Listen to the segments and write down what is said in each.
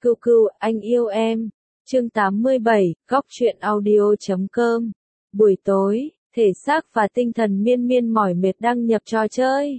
Cừu cừu, anh yêu em. Chương 87, góc truyện audio.com. Buổi tối, thể xác và tinh thần miên miên mỏi mệt đăng nhập trò chơi.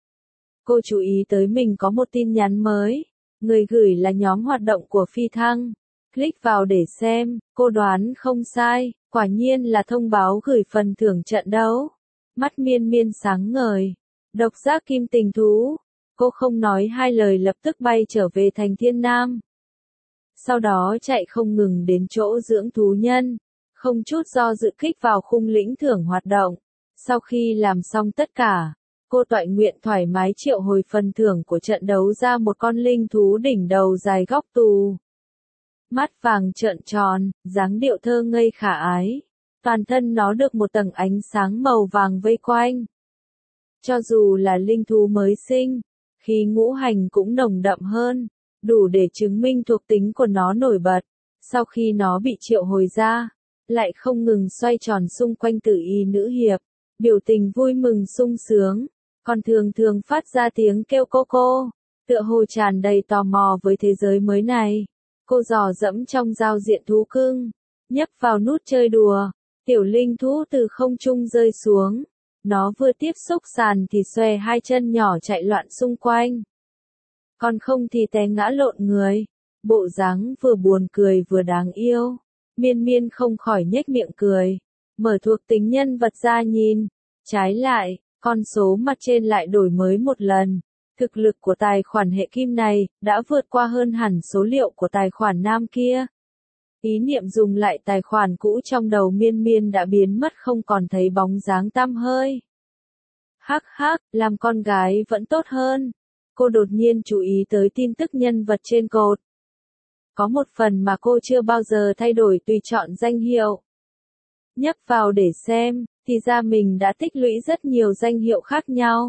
Cô chú ý tới mình có một tin nhắn mới. Người gửi là nhóm hoạt động của Phi Thăng. Click vào để xem, cô đoán không sai, quả nhiên là thông báo gửi phần thưởng trận đấu. Mắt miên miên sáng ngời. Độc giác kim tình thú. Cô không nói hai lời lập tức bay trở về thành Thiên Nam. Sau đó chạy không ngừng đến chỗ dưỡng thú nhân, không chút do dự kích vào khung lĩnh thưởng hoạt động. Sau khi làm xong tất cả, cô toại nguyện thoải mái triệu hồi phần thưởng của trận đấu ra một con linh thú đỉnh đầu dài góc tù. Mắt vàng trợn tròn, dáng điệu thơ ngây khả ái. Toàn thân nó được một tầng ánh sáng màu vàng vây quanh. Cho dù là linh thú mới sinh, khí ngũ hành cũng nồng đậm hơn, đủ để chứng minh thuộc tính của nó nổi bật. Sau khi nó bị triệu hồi ra, lại không ngừng xoay tròn xung quanh Tử Y nữ hiệp, biểu tình vui mừng sung sướng, còn thường thường phát ra tiếng kêu cô cô, tựa hồ tràn đầy tò mò với thế giới mới này. Cô dò dẫm trong giao diện thú cưng, nhấp vào nút chơi đùa, tiểu linh thú từ không trung rơi xuống. Nó vừa tiếp xúc sàn thì xòe hai chân nhỏ chạy loạn xung quanh. Còn không thì té ngã lộn người. Bộ dáng vừa buồn cười vừa đáng yêu. Miên miên không khỏi nhếch miệng cười. Mở thuộc tính nhân vật ra nhìn. Trái lại, con số mặt trên lại đổi mới một lần. Thực lực của tài khoản hệ kim này đã vượt qua hơn hẳn số liệu của tài khoản nam kia. Ý niệm dùng lại tài khoản cũ trong đầu miên miên đã biến mất không còn thấy bóng dáng tăm hơi. Hắc hắc, làm con gái vẫn tốt hơn. Cô đột nhiên chú ý tới tin tức nhân vật trên cột. Có một phần mà cô chưa bao giờ thay đổi tùy chọn danh hiệu. Nhấp vào để xem, thì ra mình đã tích lũy rất nhiều danh hiệu khác nhau.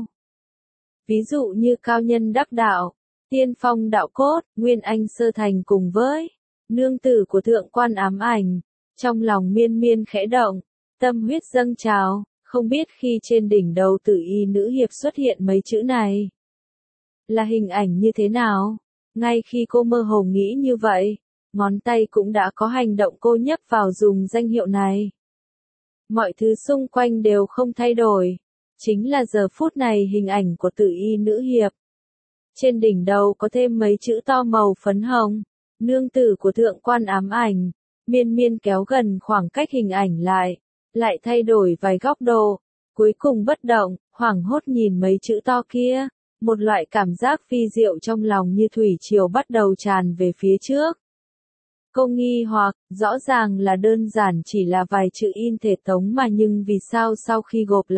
Ví dụ như cao nhân đắc đạo, tiên phong đạo cốt, nguyên anh sơ thành cùng với nương tử của thượng quan ám ảnh. Trong lòng miên miên khẽ động, tâm huyết dâng trào, không biết khi trên đỉnh đầu Tử Y nữ hiệp xuất hiện mấy chữ này là hình ảnh như thế nào. Ngay khi cô mơ hồ nghĩ như vậy, ngón tay cũng đã có hành động cô nhấp vào dùng danh hiệu này. Mọi thứ xung quanh đều không thay đổi, chính là giờ phút này hình ảnh của Tử Y nữ hiệp. Trên đỉnh đầu có thêm mấy chữ to màu phấn hồng, nương tử của thượng quan ám ảnh. Miên miên kéo gần khoảng cách hình ảnh lại thay đổi vài góc độ, cuối cùng bất động, hoảng hốt nhìn mấy chữ to kia. Một loại cảm giác phi diệu trong lòng như thủy triều bắt đầu tràn về phía trước. Cô nghi hoặc, rõ ràng là đơn giản chỉ là vài chữ in thể tống mà nhưng vì sao sau khi gộp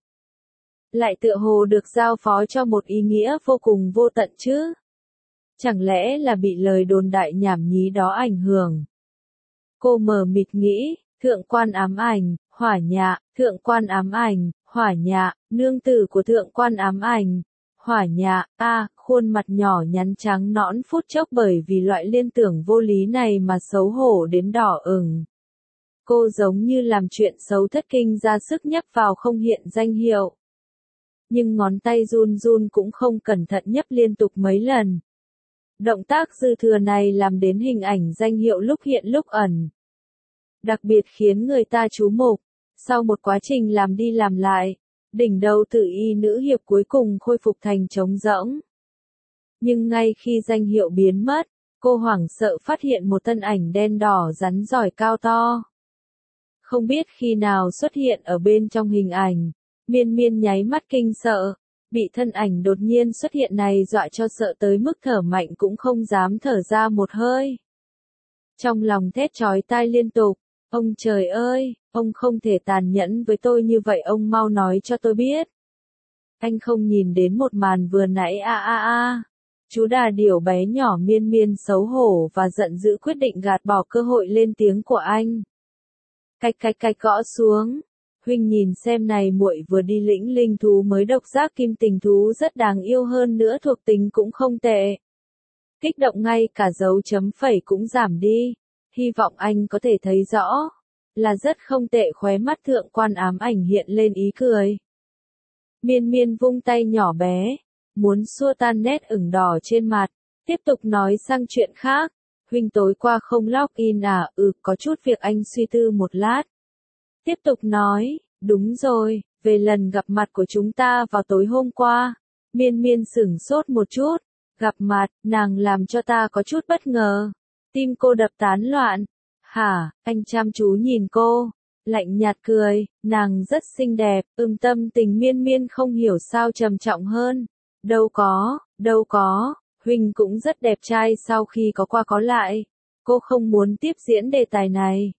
lại tựa hồ được giao phó cho một ý nghĩa vô cùng vô tận chứ? Chẳng lẽ là bị lời đồn đại nhảm nhí đó ảnh hưởng? Cô mờ mịt nghĩ, thượng quan ám ảnh, hỏa nhạ, thượng quan ám ảnh, hỏa nhạ, nương tử của thượng quan ám ảnh. Hỏa nhạ, khuôn mặt nhỏ nhắn trắng nõn phút chốc bởi vì loại liên tưởng vô lý này mà xấu hổ đến đỏ ửng. Cô giống như làm chuyện xấu thất kinh ra sức nhấp vào không hiện danh hiệu. Nhưng ngón tay run run cũng không cẩn thận nhấp liên tục mấy lần. Động tác dư thừa này làm đến hình ảnh danh hiệu lúc hiện lúc ẩn. Đặc biệt khiến người ta chú mục. Sau một quá trình làm đi làm lại, đỉnh đầu Tử Y nữ hiệp cuối cùng khôi phục thành trống rỗng. Nhưng ngay khi danh hiệu biến mất, cô hoảng sợ phát hiện một thân ảnh đen đỏ rắn giỏi cao to. Không biết khi nào xuất hiện ở bên trong hình ảnh, miên miên nháy mắt kinh sợ, bị thân ảnh đột nhiên xuất hiện này dọa cho sợ tới mức thở mạnh cũng không dám thở ra một hơi. Trong lòng thét chói tai liên tục. Ông trời ơi, ông không thể tàn nhẫn với tôi như vậy, ông mau nói cho tôi biết. Anh không nhìn đến một màn vừa nãy Chú đà điểu bé nhỏ miên miên xấu hổ và giận dữ quyết định gạt bỏ cơ hội lên tiếng của anh. Cạch gõ xuống. Huynh nhìn xem này, muội vừa đi lĩnh linh thú mới độc giác kim tình thú rất đáng yêu, hơn nữa thuộc tính cũng không tệ. Kích động ngay cả dấu chấm phẩy cũng giảm đi. Hy vọng anh có thể thấy rõ. Là rất không tệ. Khóe mắt thượng quan ám ảnh hiện lên ý cười. Miên miên vung tay nhỏ bé, muốn xua tan nét ửng đỏ trên mặt, tiếp tục nói sang chuyện khác. Huynh tối qua không log in à? Có chút việc anh suy tư một lát. Tiếp tục nói, đúng rồi, về lần gặp mặt của chúng ta vào tối hôm qua. Miên Miên sửng sốt một chút, gặp mặt, nàng làm cho ta có chút bất ngờ. Tim cô đập tán loạn. Hả? Anh chăm chú nhìn cô, lạnh nhạt cười, nàng rất xinh đẹp, tâm tình Miên Miên không hiểu sao trầm trọng hơn. Đâu có, Huynh cũng rất đẹp trai sau khi có qua có lại. Cô không muốn tiếp diễn đề tài này.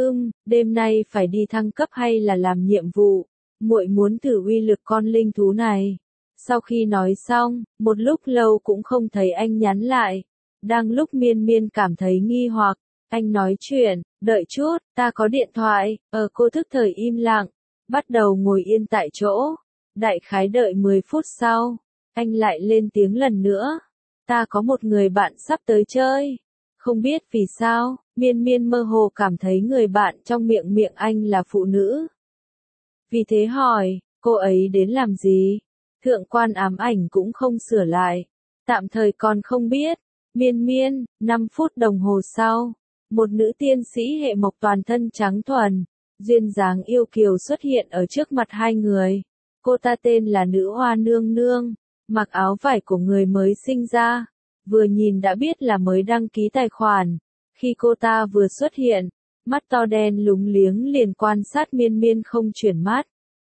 Đêm nay phải đi thăng cấp hay là làm nhiệm vụ? Muội muốn thử uy lực con linh thú này. Sau khi nói xong, một lúc lâu cũng không thấy anh nhắn lại. Đang lúc Miên Miên cảm thấy nghi hoặc, anh nói chuyện, đợi chút, ta có điện thoại. Cô thức thời im lặng, bắt đầu ngồi yên tại chỗ. Đại khái đợi 10 phút sau, anh lại lên tiếng lần nữa. Ta có một người bạn sắp tới chơi. Không biết vì sao, Miên Miên mơ hồ cảm thấy người bạn trong miệng anh là phụ nữ. Vì thế hỏi, cô ấy đến làm gì? Thượng quan ám ảnh cũng không sửa lại. Tạm thời còn không biết. Miên, 5 phút đồng hồ sau, một nữ tiên sĩ hệ mộc toàn thân trắng thuần, duyên dáng yêu kiều xuất hiện ở trước mặt hai người. Cô ta tên là Nữ Hoa Nương Nương, mặc áo vải của người mới sinh ra, vừa nhìn đã biết là mới đăng ký tài khoản. Khi cô ta vừa xuất hiện, mắt to đen lúng liếng liền quan sát Miên Miên không chuyển mắt.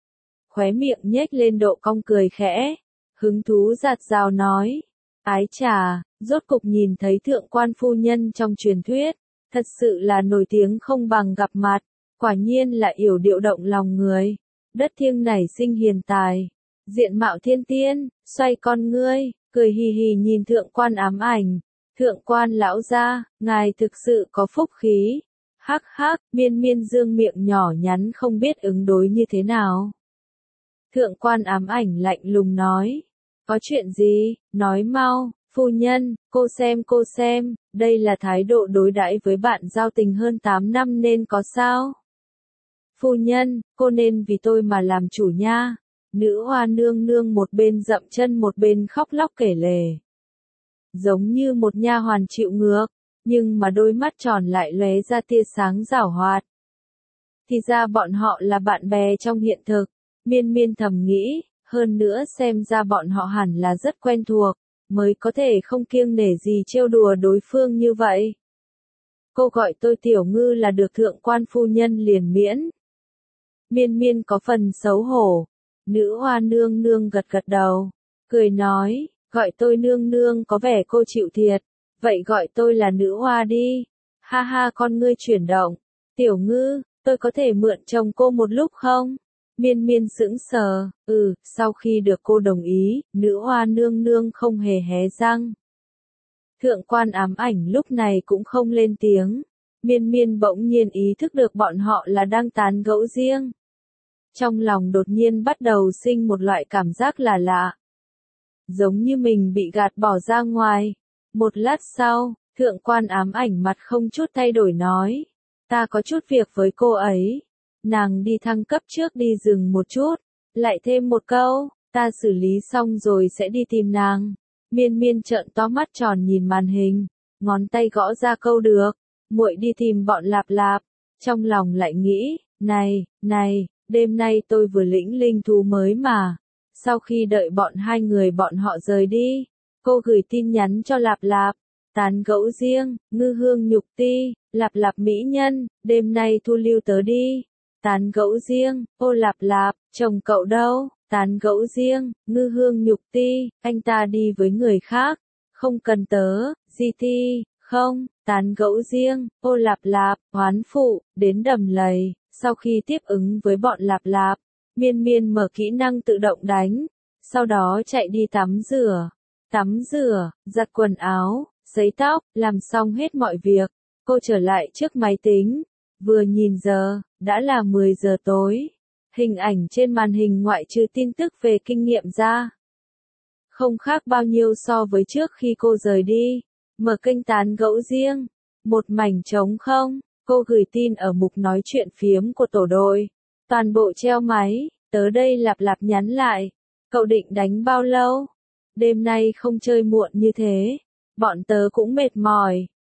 Khóe miệng nhếch lên độ cong cười khẽ, hứng thú dạt dào nói, ái chà, rốt cục nhìn thấy thượng quan phu nhân trong truyền thuyết, thật sự là nổi tiếng không bằng gặp mặt, quả nhiên là yểu điệu động lòng người, đất thiêng nảy sinh hiền tài, diện mạo thiên tiên, xoay con ngươi, cười hì hì nhìn thượng quan ám ảnh, thượng quan lão gia, ngài thực sự có phúc khí, hắc hắc, Miên dương miệng nhỏ nhắn không biết ứng đối như thế nào. Thượng quan ám ảnh lạnh lùng nói, có chuyện gì, nói mau, phu nhân, cô xem, đây là thái độ đối đãi với bạn giao tình hơn 8 năm nên có sao? Phu nhân, cô nên vì tôi mà làm chủ nha. Nữ Hoa Nương Nương một bên dậm chân một bên khóc lóc kể lể. Giống như một nha hoàn chịu ngược, nhưng mà đôi mắt tròn lại lóe ra tia sáng giảo hoạt. Thì ra bọn họ là bạn bè trong hiện thực. Miên thầm nghĩ, hơn nữa xem ra bọn họ hẳn là rất quen thuộc, mới có thể không kiêng nể gì trêu đùa đối phương như vậy. Cô gọi tôi tiểu ngư là được thượng quan phu nhân liền miễn. Miên có phần xấu hổ. Nữ Hoa Nương Nương gật đầu, cười nói, gọi tôi nương nương có vẻ cô chịu thiệt, vậy gọi tôi là Nữ Hoa đi. Ha ha, con ngươi chuyển động. Tiểu ngư, tôi có thể mượn chồng cô một lúc không? Miên sững sờ, sau khi được cô đồng ý, Nữ Hoa Nương Nương không hề hé răng. Thượng quan ám ảnh lúc này cũng không lên tiếng. Miên bỗng nhiên ý thức được bọn họ là đang tán gẫu riêng. Trong lòng đột nhiên bắt đầu sinh một loại cảm giác là lạ. Giống như mình bị gạt bỏ ra ngoài. Một lát sau, thượng quan ám ảnh mặt không chút thay đổi nói. Ta có chút việc với cô ấy. Nàng đi thăng cấp trước đi dừng một chút. Lại thêm một câu, ta xử lý xong rồi sẽ đi tìm nàng. Miên trợn to mắt tròn nhìn màn hình. Ngón tay gõ ra câu được. Muội đi tìm bọn Lạp Lạp. Trong lòng lại nghĩ, này. Đêm nay tôi vừa lĩnh linh thú mới mà. Sau khi đợi hai người bọn họ rời đi, cô gửi tin nhắn cho Lạp Lạp. Tán gẫu riêng, ngư hương nhục ti, Lạp Lạp mỹ nhân, đêm nay thu lưu tớ đi. Tán gẫu riêng, ô Lạp Lạp, chồng cậu đâu? Tán gẫu riêng, ngư hương nhục ti, anh ta đi với người khác. Không cần tớ, GT, không, tán gẫu riêng, ô Lạp Lạp, hoán phụ, đến Đầm Lầy. Sau khi tiếp ứng với bọn Lạp Lạp, Miên mở kỹ năng tự động đánh, sau đó chạy đi tắm rửa, giặt quần áo, sấy tóc, làm xong hết mọi việc. Cô trở lại trước máy tính, vừa nhìn giờ, đã là 10 giờ tối. Hình ảnh trên màn hình ngoại trừ tin tức về kinh nghiệm ra. Không khác bao nhiêu so với trước khi cô rời đi. Mở kênh tán gẫu riêng, một mảnh trống không. Cô gửi tin ở mục nói chuyện phiếm của tổ đội. Toàn bộ treo máy, tớ đây Lạp Lạp nhắn lại. Cậu định đánh bao lâu? Đêm nay không chơi muộn như thế. Bọn tớ cũng mệt mỏi.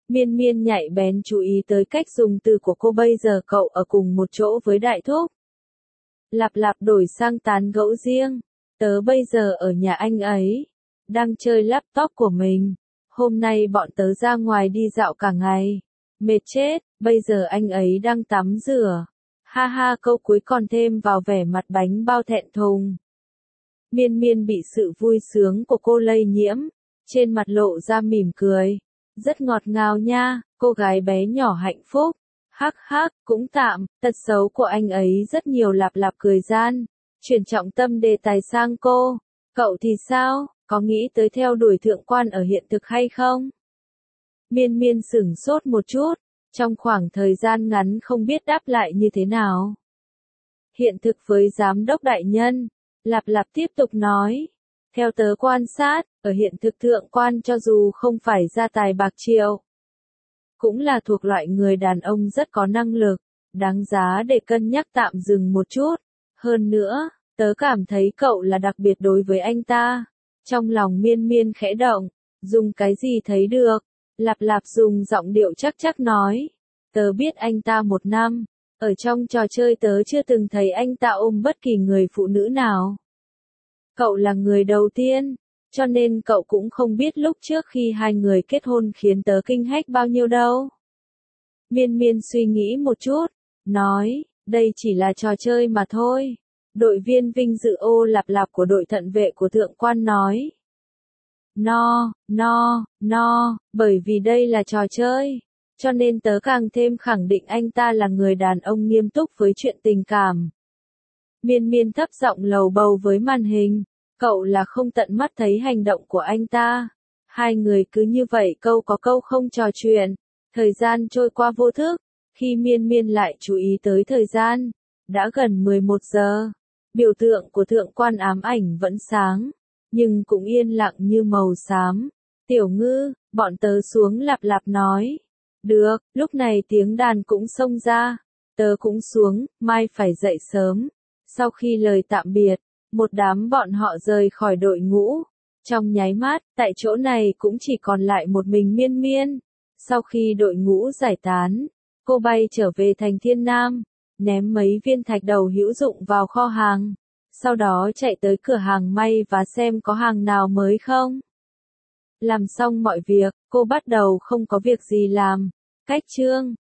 Miên Miên nhạy bén chú ý tới cách dùng từ của cô bây giờ cậu ở cùng một chỗ với Đại Thúc. Lạp Lạp đổi sang tán gẫu riêng. Tớ bây giờ ở nhà anh ấy. Đang chơi laptop của mình. Hôm nay bọn tớ ra ngoài đi dạo cả ngày. Mệt chết, bây giờ anh ấy đang tắm rửa. Ha ha, câu cuối còn thêm vào vẻ mặt bánh bao thẹn thùng. Miên Miên bị sự vui sướng của cô lây nhiễm. Trên mặt lộ ra mỉm cười. Rất ngọt ngào nha, cô gái bé nhỏ hạnh phúc. Hắc hắc, cũng tạm, tật xấu của anh ấy rất nhiều. Lạp Lạp cười gian. Chuyển trọng tâm đề tài sang cô. Cậu thì sao, có nghĩ tới theo đuổi thượng quan ở hiện thực hay không? Miên Miên sửng sốt một chút, trong khoảng thời gian ngắn không biết đáp lại như thế nào. Hiện thực với giám đốc đại nhân, Lạp Lạp tiếp tục nói. Theo tớ quan sát, ở hiện thực thượng quan cho dù không phải gia tài bạc triệu, cũng là thuộc loại người đàn ông rất có năng lực, đáng giá để cân nhắc tạm dừng một chút. Hơn nữa, tớ cảm thấy cậu là đặc biệt đối với anh ta. Trong lòng Miên Miên khẽ động, dùng cái gì thấy được? Lạp Lạp dùng giọng điệu chắc chắc nói. Tớ biết anh ta 1 năm, ở trong trò chơi tớ chưa từng thấy anh ta ôm bất kỳ người phụ nữ nào. Cậu là người đầu tiên, cho nên cậu cũng không biết lúc trước khi hai người kết hôn khiến tớ kinh hách bao nhiêu đâu. Miên Miên suy nghĩ một chút, nói, đây chỉ là trò chơi mà thôi. Đội viên vinh dự ô Lạp Lạp của đội thận vệ của thượng quan nói. No, bởi vì đây là trò chơi, cho nên tớ càng thêm khẳng định anh ta là người đàn ông nghiêm túc với chuyện tình cảm. Miên Miên thấp giọng lầu bầu với màn hình, cậu là không tận mắt thấy hành động của anh ta. Hai người cứ như vậy câu có câu không trò chuyện, thời gian trôi qua vô thức, khi Miên Miên lại chú ý tới thời gian, đã gần 11 giờ. Biểu tượng của thượng quan ám ảnh vẫn sáng, nhưng cũng yên lặng như màu xám. Tiểu Ngư, bọn tớ xuống. Lạp Lạp nói. Được, lúc này tiếng đàn cũng xông ra. Tớ cũng xuống, mai phải dậy sớm. Sau khi lời tạm biệt, một đám bọn họ rời khỏi đội ngũ. Trong nháy mắt, tại chỗ này cũng chỉ còn lại một mình Miên Miên. Sau khi đội ngũ giải tán, cô bay trở về thành Thiên Nam, ném mấy viên thạch đầu hữu dụng vào kho hàng. Sau đó chạy tới cửa hàng may và xem có hàng nào mới không. Làm xong mọi việc, cô bắt đầu không có việc gì làm. Cách chương